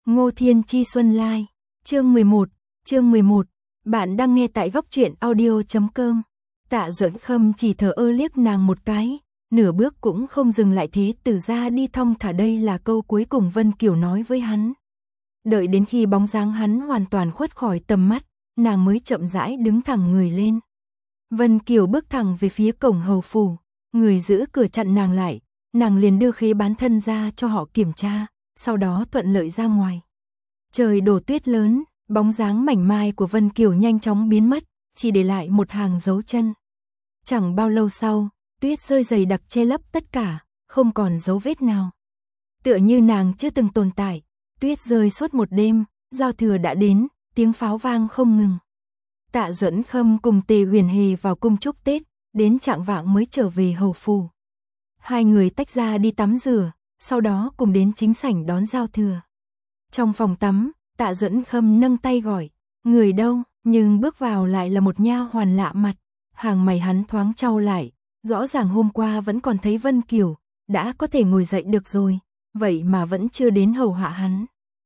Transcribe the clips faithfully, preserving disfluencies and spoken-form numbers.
Ngô Thiên Chi Xuân Lai, chương mười một, chương mười một, bạn đang nghe tại góc truyện audio chấm com. Tạ Duẫn Khâm chỉ thờ ơ liếc nàng một cái, nửa bước cũng không dừng lại, thế từ ra đi thong thả, đây là câu cuối cùng Vân Kiều nói với hắn. Đợi đến khi bóng dáng hắn hoàn toàn khuất khỏi tầm mắt, nàng mới chậm rãi đứng thẳng người lên. Vân Kiều bước thẳng về phía cổng hầu phủ, người giữ cửa chặn nàng lại, nàng liền đưa khế bán thân ra cho họ kiểm tra, sau đó thuận lợi ra ngoài. Trời đổ tuyết lớn, bóng dáng mảnh mai của Vân Kiều nhanh chóng biến mất, chỉ để lại một hàng dấu chân. Chẳng bao lâu sau, tuyết rơi dày đặc che lấp tất cả, không còn dấu vết nào. Tựa như nàng chưa từng tồn tại, tuyết rơi suốt một đêm, giao thừa đã đến, tiếng pháo vang không ngừng. Tạ Duẫn Khâm cùng Tề Huyền Hề vào cung chúc Tết, đến chạng vạng mới trở về hầu phủ. Hai người tách ra đi tắm rửa, sau đó cùng đến chính sảnh đón giao thừa. Trong phòng tắm, Tạ Duẫn Khâm nâng tay gọi, người đâu, nhưng bước vào lại là một nha hoàn lạ mặt. Hàng mày hắn thoáng chau lại, rõ ràng hôm qua vẫn còn thấy Vân Kiều, đã có thể ngồi dậy được rồi, vậy mà vẫn chưa đến hầu hạ hắn.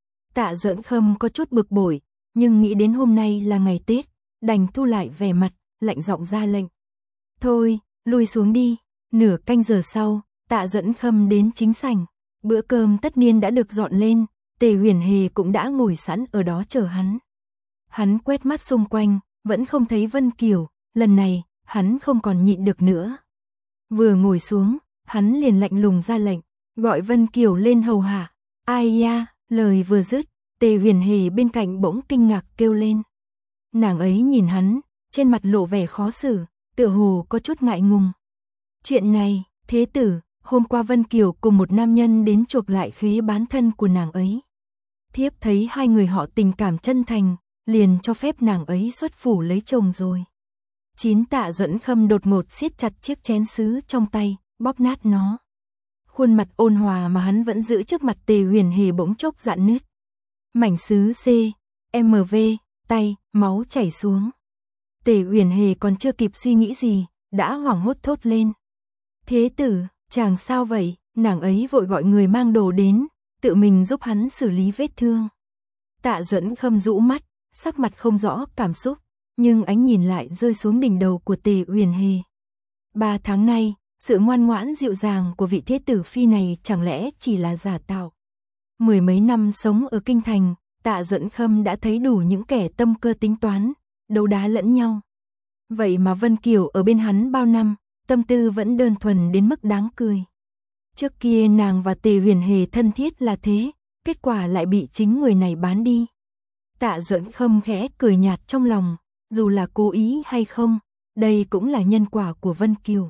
Tạ Duẫn Khâm có chút bực bội, nhưng nghĩ đến hôm nay là ngày Tết, đành thu lại vẻ mặt, lạnh giọng ra lệnh. Thôi, lui xuống đi. Nửa canh giờ sau, Tạ Duẫn Khâm đến chính sảnh, bữa cơm tất niên đã được dọn lên, Tề Huyền Hề cũng đã ngồi sẵn ở đó chờ hắn. Hắn quét mắt xung quanh, vẫn không thấy Vân Kiều, lần này, hắn không còn nhịn được nữa. Vừa ngồi xuống, hắn liền lạnh lùng ra lệnh, gọi Vân Kiều lên hầu hạ. Ai ya, lời vừa dứt, Tề Huyền Hề bên cạnh bỗng kinh ngạc kêu lên. Nàng ấy nhìn hắn, trên mặt lộ vẻ khó xử, tựa hồ có chút ngại ngùng. Chuyện này, thế tử, hôm qua Vân Kiều cùng một nam nhân đến chuộc lại khế bán thân của nàng ấy. Thiếp thấy hai người họ tình cảm chân thành, liền cho phép nàng ấy xuất phủ lấy chồng rồi. Chín Tạ Duẫn Khâm đột ngột siết chặt chiếc chén sứ trong tay, bóp nát nó. Khuôn mặt ôn hòa mà hắn vẫn giữ trước mặt Tề Huyền Hề bỗng chốc rạn nứt. Mảnh sứ C, M V, tay, máu chảy xuống. Tề Huyền Hề còn chưa kịp suy nghĩ gì, đã hoảng hốt thốt lên. Thế tử, chàng sao vậy? Nàng ấy vội gọi người mang đồ đến, tự mình giúp hắn xử lý vết thương. Tạ Duẫn Khâm rũ mắt, sắc mặt không rõ cảm xúc, nhưng ánh nhìn lại rơi xuống đỉnh đầu của Tề Huyền Hề. Ba tháng nay, sự ngoan ngoãn dịu dàng của vị thế tử phi này chẳng lẽ chỉ là giả tạo? Mười mấy năm sống ở kinh thành, Tạ Duẫn Khâm đã thấy đủ những kẻ tâm cơ tính toán, đấu đá lẫn nhau. Vậy mà Vân Kiều ở bên hắn bao năm, tâm tư vẫn đơn thuần đến mức đáng cười. Trước kia nàng và Tề Huyền Hề thân thiết là thế, kết quả lại bị chính người này bán đi. Tạ Duẫn Khâm khẽ cười nhạt trong lòng, dù là cố ý hay không, đây cũng là nhân quả của Vân Kiều.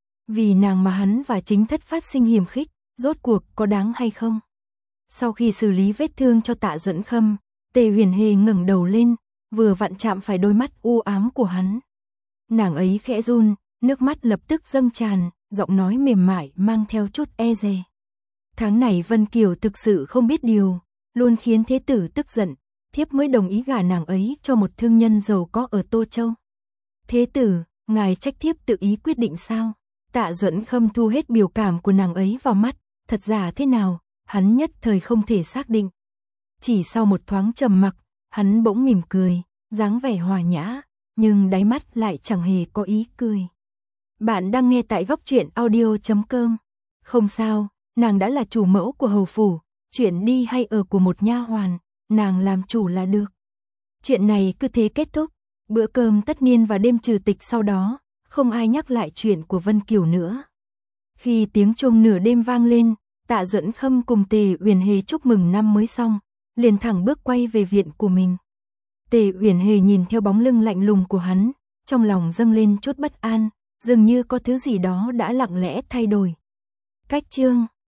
Vì nàng mà hắn và chính thất phát sinh hiềm khích, rốt cuộc có đáng hay không? Sau khi xử lý vết thương cho Tạ Duẫn Khâm, Tề Huyền Hề ngẩng đầu lên, vừa vặn chạm phải đôi mắt u ám của hắn. Nàng ấy khẽ run, nước mắt lập tức dâng tràn, giọng nói mềm mại mang theo chút e dè. Tháng này Vân Kiều thực sự không biết điều, luôn khiến thế tử tức giận, thiếp mới đồng ý gả nàng ấy cho một thương nhân giàu có ở Tô Châu. Thế tử, ngài trách thiếp tự ý quyết định sao? Tạ Duẫn Khâm thu hết biểu cảm của nàng ấy vào mắt, thật giả thế nào, hắn nhất thời không thể xác định. Chỉ sau một thoáng trầm mặc, hắn bỗng mỉm cười, dáng vẻ hòa nhã, nhưng đáy mắt lại chẳng hề có ý cười. Bạn đang nghe tại góc truyện audio chấm com. Không sao, nàng đã là chủ mẫu của hầu phủ, chuyện đi hay ở của một nha hoàn, nàng làm chủ là được. Chuyện này cứ thế kết thúc, bữa cơm tất niên và đêm trừ tịch sau đó, không ai nhắc lại chuyện của Vân Kiều nữa. Khi tiếng chuông nửa đêm vang lên, Tạ Duẫn Khâm cùng Tề Huyền Hề chúc mừng năm mới xong, liền thẳng bước quay về viện của mình. Tề Huyền Hề nhìn theo bóng lưng lạnh lùng của hắn, trong lòng dâng lên chút bất an, dường như có thứ gì đó đã lặng lẽ thay đổi. Cách chương